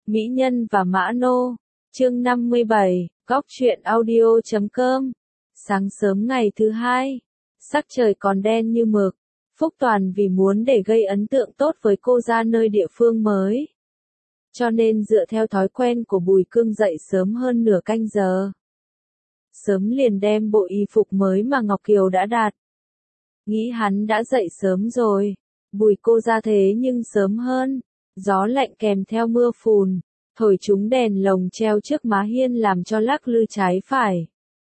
Mỹ Nhân và Mã Nô, chương 57, góc truyện audio.com. Sáng sớm ngày thứ hai, sắc trời còn đen như mực. Phúc Toàn vì muốn để gây ấn tượng tốt với cô ra nơi địa phương mới, cho nên dựa theo thói quen của Bùi Cương dậy sớm hơn nửa canh giờ. Sớm liền đem bộ y phục mới mà Ngọc Kiều đã đặt. Nghĩ hắn đã dậy sớm rồi, Bùi cô ra thế nhưng sớm hơn. Gió lạnh kèm theo mưa phùn, thổi chúng đèn lồng treo trước má hiên làm cho lắc lư trái phải.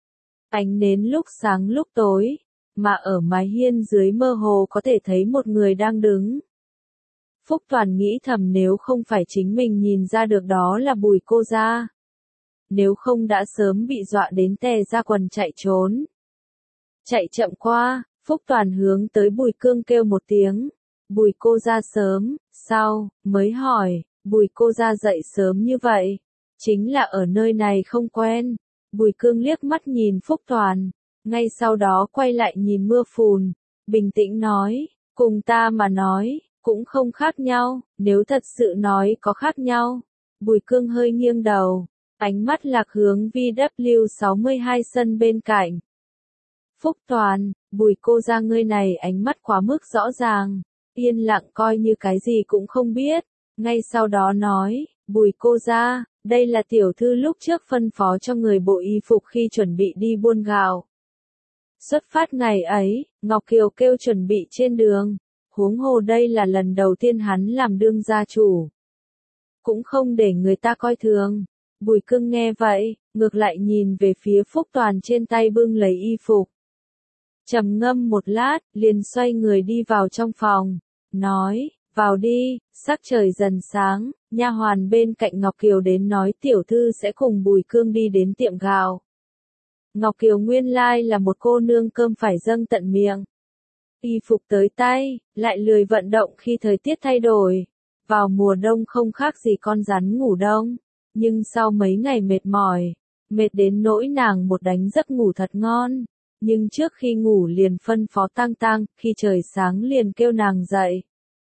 Ánh nến lúc sáng lúc tối, mà ở mái hiên dưới mơ hồ có thể thấy một người đang đứng. Phúc Toàn nghĩ thầm nếu không phải chính mình nhìn ra được đó là Bùi cô ra. Nếu không đã sớm bị dọa đến tè ra quần chạy trốn. Chạy chậm qua, Phúc Toàn hướng tới Bùi Cương kêu một tiếng. Bùi cô ra sớm, sau, mới hỏi, Bùi cô ra dậy sớm như vậy, chính là ở nơi này không quen. Bùi Cương liếc mắt nhìn Phúc Toàn, ngay sau đó quay lại nhìn mưa phùn, bình tĩnh nói, cùng ta mà nói, cũng không khác nhau, nếu thật sự nói có khác nhau. Bùi Cương hơi nghiêng đầu, ánh mắt lạc hướng VW62 sân bên cạnh. Phúc Toàn, Bùi cô ra ngươi này ánh mắt quá mức rõ ràng. Yên lặng coi như cái gì cũng không biết, ngay sau đó nói, Bùi cô ra, đây là tiểu thư lúc trước phân phó cho người bộ y phục khi chuẩn bị đi buôn gạo. Xuất phát ngày ấy, Ngọc Kiều kêu chuẩn bị trên đường, huống hồ đây là lần đầu tiên hắn làm đương gia chủ. Cũng không để người ta coi thường. Bùi Cương nghe vậy, ngược lại nhìn về phía Phúc Toàn trên tay bưng lấy y phục. Trầm ngâm một lát, liền xoay người đi vào trong phòng. Nói, vào đi, sắc trời dần sáng, nha hoàn bên cạnh Ngọc Kiều đến nói tiểu thư sẽ cùng Bùi Cương đi đến tiệm gạo. Ngọc Kiều nguyên lai là một cô nương cơm phải dâng tận miệng. Y phục tới tay, lại lười vận động khi thời tiết thay đổi. Vào mùa đông không khác gì con rắn ngủ đông, nhưng sau mấy ngày mệt mỏi, mệt đến nỗi nàng một đánh giấc ngủ thật ngon. Nhưng trước khi ngủ liền phân phó Tang Tang, khi trời sáng liền kêu nàng dậy.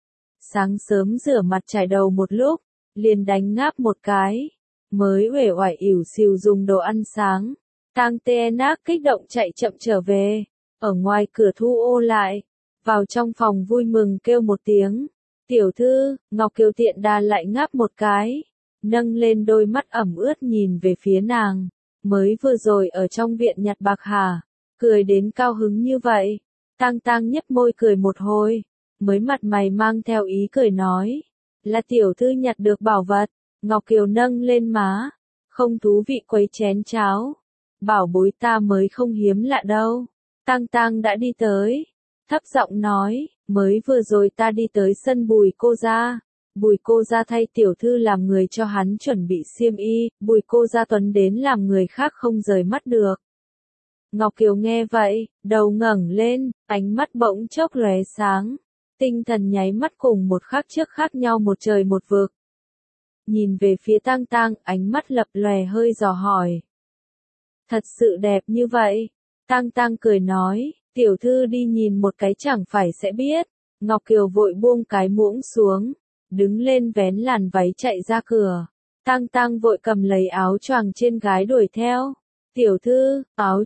Sáng sớm rửa mặt chải đầu một lúc, liền đánh ngáp một cái, mới uể oải ỉu xìu dùng đồ ăn sáng. Tang Tê Nác kích động chạy chậm trở về, ở ngoài cửa Thu Ô lại, vào trong phòng vui mừng kêu một tiếng. Tiểu thư, Ngọc Kiều tiện đà lại ngáp một cái, nâng lên đôi mắt ẩm ướt nhìn về phía nàng, mới vừa rồi ở trong viện nhặt bạc hả? Cười đến cao hứng như vậy. Tang Tang nhếch môi cười một hồi, mới mặt mày mang theo ý cười nói, là tiểu thư nhặt được bảo vật. Ngọc Kiều nâng lên má, không thú vị quấy chén cháo. Bảo bối ta mới không hiếm lạ đâu. Tang Tang đã đi tới, thấp giọng nói, mới vừa rồi ta đi tới sân Bùi cô ra. Bùi cô ra thay tiểu thư làm người cho hắn chuẩn bị xiêm y, Bùi cô ra tuấn đến làm người khác không rời mắt được. Ngọc Kiều nghe vậy, đầu ngẩng lên, ánh mắt bỗng chốc lóe sáng, tinh thần nháy mắt cùng một khắc trước khác nhau một trời một vực. Nhìn về phía Tang Tang, ánh mắt lập lòe hơi dò hỏi. Thật sự đẹp như vậy? Tang Tang cười nói, tiểu thư đi nhìn một cái chẳng phải sẽ biết. Ngọc Kiều vội buông cái muỗng xuống, đứng lên vén làn váy chạy ra cửa. Tang Tang vội cầm lấy áo choàng trên gái đuổi theo. Tiểu thư,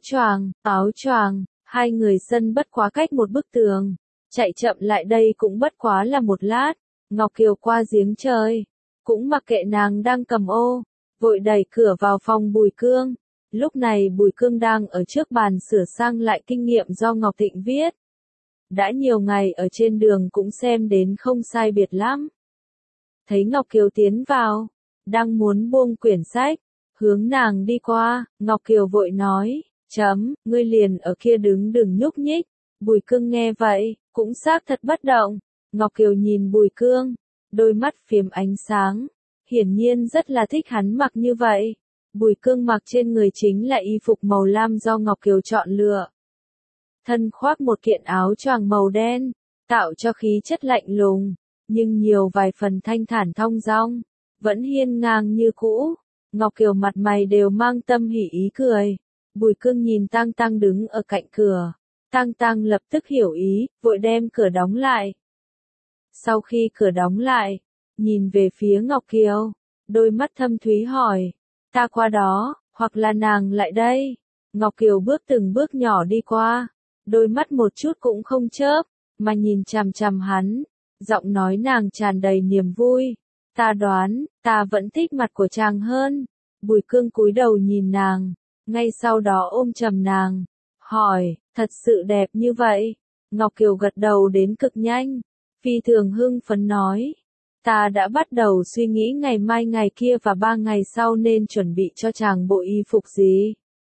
áo choàng, hai người sân bất quá cách một bức tường. Chạy chậm lại đây cũng bất quá là một lát. Ngọc Kiều qua giếng trời, cũng mặc kệ nàng đang cầm ô, vội đẩy cửa vào phòng Bùi Cương. Lúc này Bùi Cương đang ở trước bàn sửa sang lại kinh nghiệm do Ngọc Thịnh viết. Đã nhiều ngày ở trên đường cũng xem đến không sai biệt lắm. Thấy Ngọc Kiều tiến vào, đang muốn buông quyển sách, hướng nàng đi qua, Ngọc Kiều vội nói, ngươi liền ở kia đứng đừng nhúc nhích. Bùi Cương nghe vậy, cũng xác thật bất động. Ngọc Kiều nhìn Bùi Cương, đôi mắt phiếm ánh sáng, hiển nhiên rất là thích hắn mặc như vậy. Bùi Cương mặc trên người chính là y phục màu lam do Ngọc Kiều chọn lựa. Thân khoác một kiện áo choàng màu đen, tạo cho khí chất lạnh lùng, nhưng nhiều vài phần thanh thản thong dong, vẫn hiên ngang như cũ. Ngọc Kiều mặt mày đều mang tâm hỉ ý cười. Bùi Cương nhìn Tang Tang đứng ở cạnh cửa. Tang Tang lập tức hiểu ý, vội đem cửa đóng lại. Sau khi cửa đóng lại, nhìn về phía Ngọc Kiều, đôi mắt thâm thúy hỏi, ta qua đó, hoặc là nàng lại đây. Ngọc Kiều bước từng bước nhỏ đi qua, đôi mắt một chút cũng không chớp, mà nhìn chằm chằm hắn, giọng nói nàng tràn đầy niềm vui. Ta đoán, ta vẫn thích mặt của chàng hơn. Bùi Cương cúi đầu nhìn nàng, ngay sau đó ôm chầm nàng, hỏi, thật sự đẹp như vậy? Ngọc Kiều gật đầu đến cực nhanh, phi thường hưng phấn nói, ta đã bắt đầu suy nghĩ ngày mai ngày kia và 3 ngày sau nên chuẩn bị cho chàng bộ y phục gì.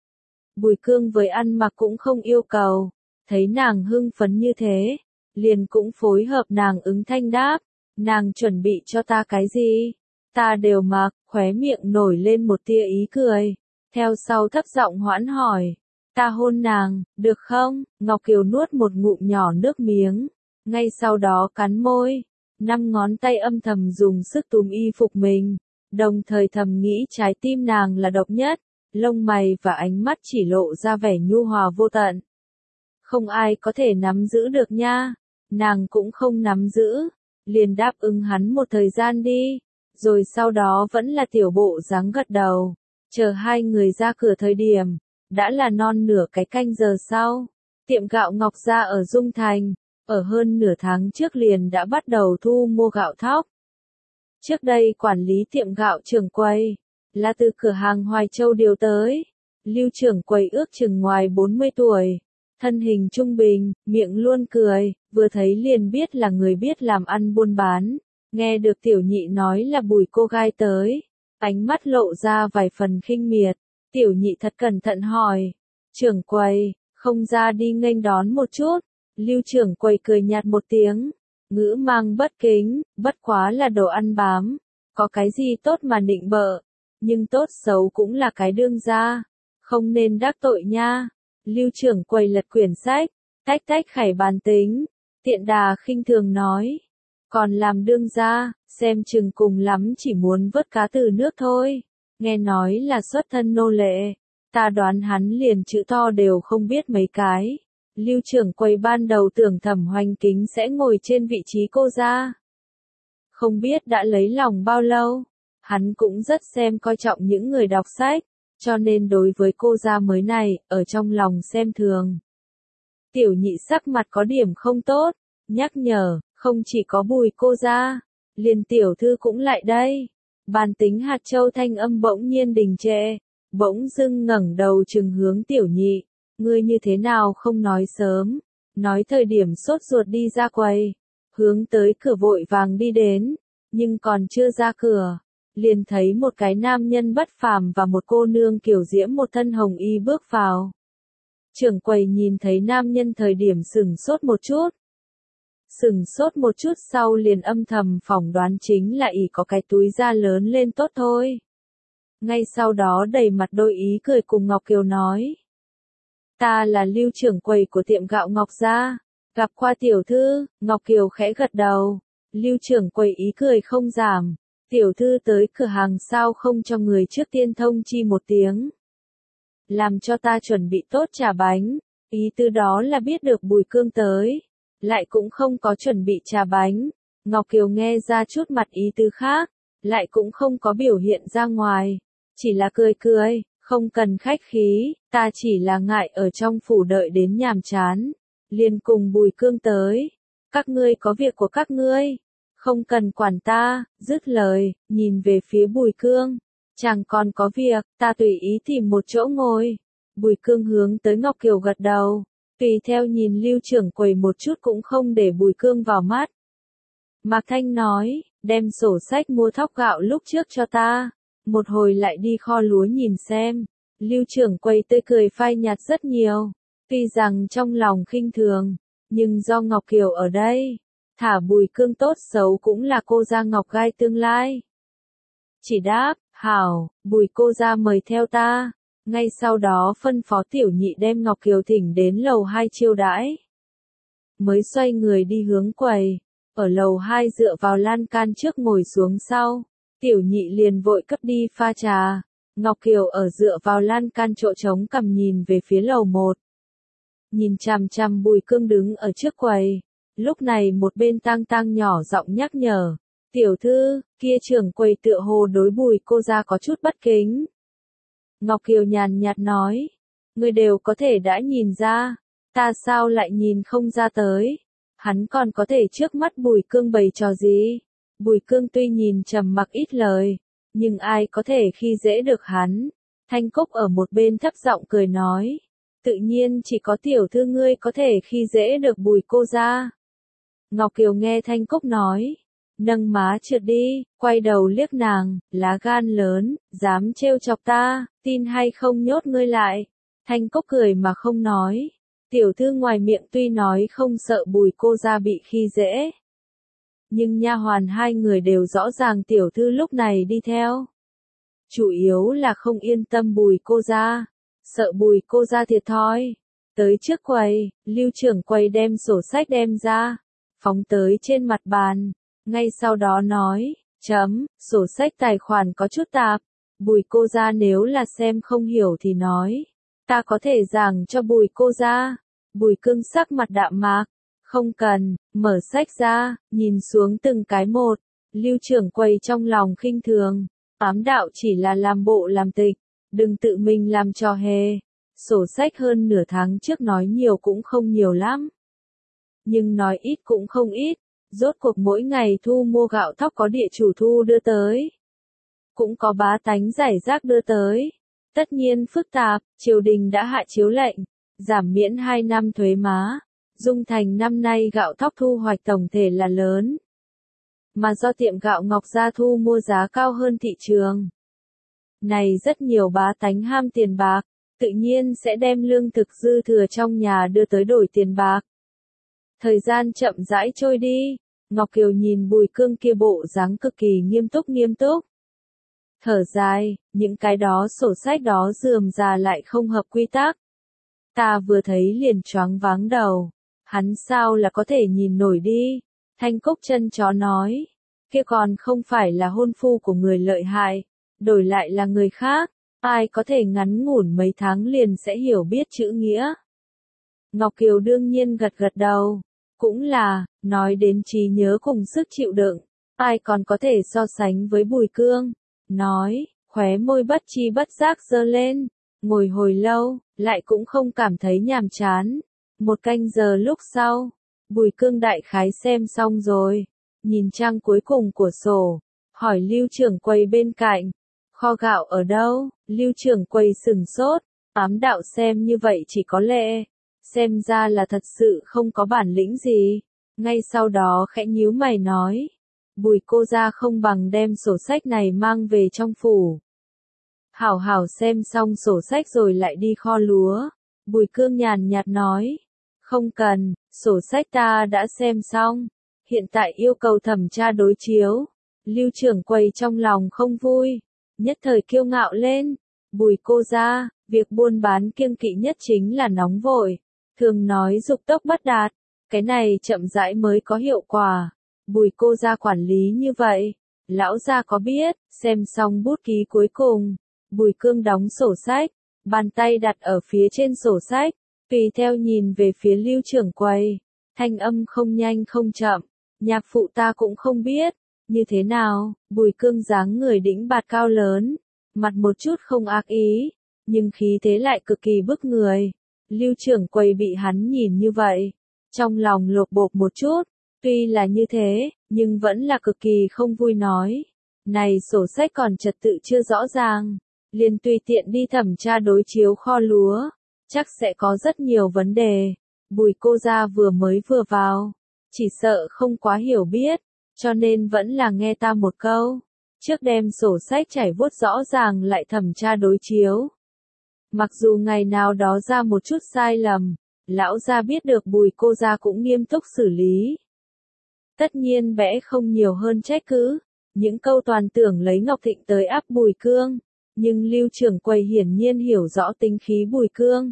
Bùi Cương với ăn mặc cũng không yêu cầu, thấy nàng hưng phấn như thế, liền cũng phối hợp nàng ứng thanh đáp, nàng chuẩn bị cho ta cái gì? Ta đều mặc, khóe miệng nổi lên một tia ý cười, theo sau thấp giọng hoãn hỏi, ta hôn nàng, được không? Ngọc Kiều nuốt một ngụm nhỏ nước miếng, ngay sau đó cắn môi, 5 ngón tay âm thầm dùng sức túm y phục mình, đồng thời thầm nghĩ trái tim nàng là độc nhất, lông mày và ánh mắt chỉ lộ ra vẻ nhu hòa vô tận. Không ai có thể nắm giữ được nha, nàng cũng không nắm giữ, liền đáp ứng hắn một thời gian đi, rồi sau đó vẫn là tiểu bộ dáng gật đầu, chờ hai người ra cửa thời điểm, đã là non nửa cái canh giờ sau, tiệm gạo Ngọc Gia ở Dung Thành, ở hơn nửa tháng trước liền đã bắt đầu thu mua gạo thóc. Trước đây quản lý tiệm gạo trưởng quầy, là từ cửa hàng Hoài Châu điều tới, Lưu trưởng quầy ước chừng ngoài 40 tuổi, thân hình trung bình, miệng luôn cười, vừa thấy liền biết là người biết làm ăn buôn bán, nghe được tiểu nhị nói là Bùi cô gái tới, ánh mắt lộ ra vài phần khinh miệt, tiểu nhị thật cẩn thận hỏi, trưởng quầy, không ra đi nghênh đón một chút, Lưu trưởng quầy cười nhạt một tiếng, ngữ mang bất kính, bất quá là đồ ăn bám, có cái gì tốt mà nịnh bợ, nhưng tốt xấu cũng là cái đương gia, không nên đắc tội nha. Lưu trưởng quầy lật quyển sách, tách tách khải bàn tính, tiện đà khinh thường nói, còn làm đương gia, xem chừng cùng lắm chỉ muốn vớt cá từ nước thôi, nghe nói là xuất thân nô lệ, ta đoán hắn liền chữ to đều không biết mấy cái. Lưu trưởng quầy ban đầu tưởng Thẩm Hoành Kính sẽ ngồi trên vị trí cô gia. Không biết đã lấy lòng bao lâu, hắn cũng rất xem coi trọng những người đọc sách, cho nên đối với cô gia mới này, ở trong lòng xem thường. Tiểu nhị sắc mặt có điểm không tốt, nhắc nhở, không chỉ có Bùi cô gia, liền tiểu thư cũng lại đây. Bàn tính hạt châu thanh âm bỗng nhiên đình trệ, bỗng dưng ngẩng đầu trừng hướng tiểu nhị, ngươi như thế nào không nói sớm, nói thời điểm sốt ruột đi ra quầy, hướng tới cửa vội vàng đi đến, nhưng còn chưa ra cửa, liền thấy một cái nam nhân bất phàm và một cô nương kiểu diễm một thân hồng y bước vào. Trưởng quầy nhìn thấy nam nhân thời điểm sửng sốt một chút. Sửng sốt một chút sau liền âm thầm phỏng đoán chính là ỷ có cái túi da lớn lên tốt thôi. Ngay sau đó đầy mặt đôi ý cười cùng Ngọc Kiều nói. Ta là Lưu trưởng quầy của tiệm gạo Ngọc Gia, gặp qua tiểu thư, Ngọc Kiều khẽ gật đầu. Lưu trưởng quầy ý cười không giảm, tiểu thư tới cửa hàng sao không cho người trước tiên thông chi một tiếng. Làm cho ta chuẩn bị tốt trà bánh, ý tư đó là biết được Bùi Cương tới, lại cũng không có chuẩn bị trà bánh. Ngọc Kiều nghe ra chút mặt ý tư khác, lại cũng không có biểu hiện ra ngoài, chỉ là cười cười, không cần khách khí, ta chỉ là ngại ở trong phủ đợi đến nhàm chán, liền cùng Bùi Cương tới, các ngươi có việc của các ngươi, không cần quản ta, dứt lời, nhìn về phía Bùi Cương, chàng còn có việc, ta tùy ý tìm một chỗ ngồi. Bùi Cương hướng tới Ngọc Kiều gật đầu, tùy theo nhìn Lưu trưởng quầy một chút cũng không để Bùi Cương vào mắt. Mạc Thanh nói, đem sổ sách mua thóc gạo lúc trước cho ta, một hồi lại đi kho lúa nhìn xem. Lưu trưởng quầy tươi cười phai nhạt rất nhiều, tuy rằng trong lòng khinh thường, nhưng do Ngọc Kiều ở đây, thả Bùi Cương tốt xấu cũng là cô gia Ngọc Gai tương lai. Chỉ đáp, hảo, Bùi cô gia mời theo ta, ngay sau đó phân phó tiểu nhị đem Ngọc Kiều thỉnh đến lầu 2 chiêu đãi. Mới xoay người đi hướng quầy, ở lầu 2 dựa vào lan can trước ngồi xuống sau, tiểu nhị liền vội cấp đi pha trà. Ngọc Kiều ở dựa vào lan can chỗ trống cầm nhìn về phía lầu 1. Nhìn chằm chằm Bùi Cương đứng ở trước quầy, lúc này một bên tang tang nhỏ giọng nhắc nhở, Tiểu thư, kia trưởng quầy tựa hồ đối Bùi cô gia có chút bất kính. Ngọc Kiều nhàn nhạt nói, ngươi đều có thể đã nhìn ra, ta sao lại nhìn không ra tới. Hắn còn có thể trước mắt Bùi Cương bày trò gì? Bùi Cương tuy nhìn trầm mặc ít lời, nhưng ai có thể khi dễ được hắn. Thanh Cúc ở một bên thấp giọng cười nói, tự nhiên chỉ có tiểu thư ngươi có thể khi dễ được Bùi cô gia. Ngọc Kiều nghe Thanh Cúc nói, nâng má trượt đi, quay đầu liếc nàng, lá gan lớn, dám trêu chọc ta, tin hay không nhốt ngươi lại. Thanh Cúc cười mà không nói. Tiểu thư ngoài miệng tuy nói không sợ Bùi cô gia bị khi dễ, nhưng nha hoàn hai người đều rõ ràng tiểu thư lúc này đi theo. Chủ yếu là không yên tâm Bùi cô gia, sợ Bùi cô gia thiệt thòi. Tới trước quầy, Lưu trưởng quầy đem sổ sách đem ra, phóng tới trên mặt bàn, ngay sau đó nói, sổ sách tài khoản có chút tạp, Bùi cô gia nếu là xem không hiểu thì nói, ta có thể giảng cho Bùi cô gia. Bùi Cương sắc mặt đạm mạc, không cần, mở sách ra, nhìn xuống từng cái một. Lưu trưởng quầy trong lòng khinh thường, ám đạo chỉ là làm bộ làm tịch, đừng tự mình làm trò hề. Sổ sách hơn nửa tháng trước nói nhiều cũng không nhiều lắm, nhưng nói ít cũng không ít. Rốt cuộc mỗi ngày thu mua gạo thóc có địa chủ thu đưa tới, cũng có bá tánh rải rác đưa tới. Tất nhiên phức tạp, triều đình đã hạ chiếu lệnh, giảm miễn 2 năm thuế má. Dung Thành năm nay gạo thóc thu hoạch tổng thể là lớn, mà do tiệm gạo Ngọc Gia thu mua giá cao hơn thị trường. Này rất nhiều bá tánh ham tiền bạc, tự nhiên sẽ đem lương thực dư thừa trong nhà đưa tới đổi tiền bạc. Thời gian chậm rãi trôi đi, Ngọc Kiều nhìn Bùi Cương kia bộ dáng cực kỳ nghiêm túc. Thở dài, những cái đó sổ sách đó rườm rà lại không hợp quy tắc. Ta vừa thấy liền choáng váng đầu, hắn sao là có thể nhìn nổi đi. Thanh Cúc chân chó nói, kia còn không phải là hôn phu của người lợi hại, đổi lại là người khác, ai có thể ngắn ngủn mấy tháng liền sẽ hiểu biết chữ nghĩa. Ngọc Kiều đương nhiên gật đầu, cũng là, nói đến trí nhớ cùng sức chịu đựng, ai còn có thể so sánh với Bùi Cương. Nói, khóe môi bất chi bất giác giơ lên, ngồi hồi lâu, lại cũng không cảm thấy nhàm chán. 1 canh giờ lúc sau, Bùi Cương đại khái xem xong rồi, nhìn trang cuối cùng của sổ, hỏi Lưu trưởng quầy bên cạnh, kho gạo ở đâu? Lưu trưởng quầy sửng sốt, ám đạo xem như vậy chỉ có lệ, xem ra là thật sự không có bản lĩnh gì. Ngay sau đó khẽ nhíu mày nói, Bùi cô gia không bằng đem sổ sách này mang về trong phủ. Hảo hảo xem xong sổ sách rồi lại đi kho lúa. Bùi Cương nhàn nhạt nói, không cần, sổ sách ta đã xem xong, hiện tại yêu cầu thẩm tra đối chiếu. Lưu trưởng quầy trong lòng không vui, nhất thời kiêu ngạo lên. Bùi cô gia, việc buôn bán kiêng kỵ nhất chính là nóng vội, thường nói dục tốc bất đạt, cái này chậm rãi mới có hiệu quả. Bùi cô gia quản lý như vậy, lão gia có biết. Xem xong bút ký cuối cùng, Bùi Cương đóng sổ sách, bàn tay đặt ở phía trên sổ sách, tùy theo nhìn về phía Lưu trưởng quầy, thanh âm không nhanh không chậm, nhạc phụ ta cũng không biết, như thế nào? Bùi Cương dáng người đĩnh bạt cao lớn, mặt một chút không ác ý, nhưng khí thế lại cực kỳ bức người. Lưu trưởng quầy bị hắn nhìn như vậy, trong lòng lột bột một chút, tuy là như thế, nhưng vẫn là cực kỳ không vui nói, này sổ sách còn trật tự chưa rõ ràng, liền tùy tiện đi thẩm tra đối chiếu kho lúa, chắc sẽ có rất nhiều vấn đề. Bùi cô gia vừa mới vừa vào, chỉ sợ không quá hiểu biết, cho nên vẫn là nghe ta một câu, trước đem sổ sách trải vuốt rõ ràng lại thẩm tra đối chiếu. Mặc dù ngày nào đó ra một chút sai lầm, lão gia biết được Bùi cô gia cũng nghiêm túc xử lý. Tất nhiên bẽ không nhiều hơn trách cứ, những câu toàn tưởng lấy Ngọc Thịnh tới áp Bùi Cương, nhưng Lưu trưởng quầy hiển nhiên hiểu rõ tính khí Bùi Cương.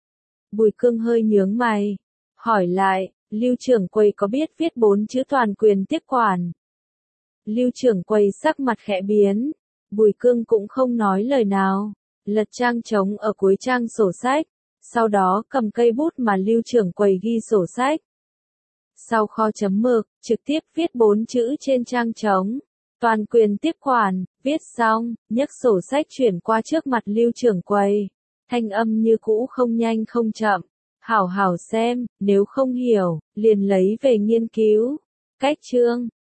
Bùi Cương hơi nhướng mày, hỏi lại, Lưu trưởng quầy có biết viết 4 chữ toàn quyền tiếp quản? Lưu trưởng quầy sắc mặt khẽ biến, Bùi Cương cũng không nói lời nào, lật trang trống ở cuối trang sổ sách, sau đó cầm cây bút mà Lưu trưởng quầy ghi sổ sách. Sau kho chấm mực, trực tiếp viết 4 chữ trên trang trống. Toàn quyền tiếp quản, viết xong, nhấc sổ sách chuyển qua trước mặt Lưu trưởng quầy. Thanh âm như cũ không nhanh không chậm. Hảo hảo xem, nếu không hiểu, liền lấy về nghiên cứu. Cách chương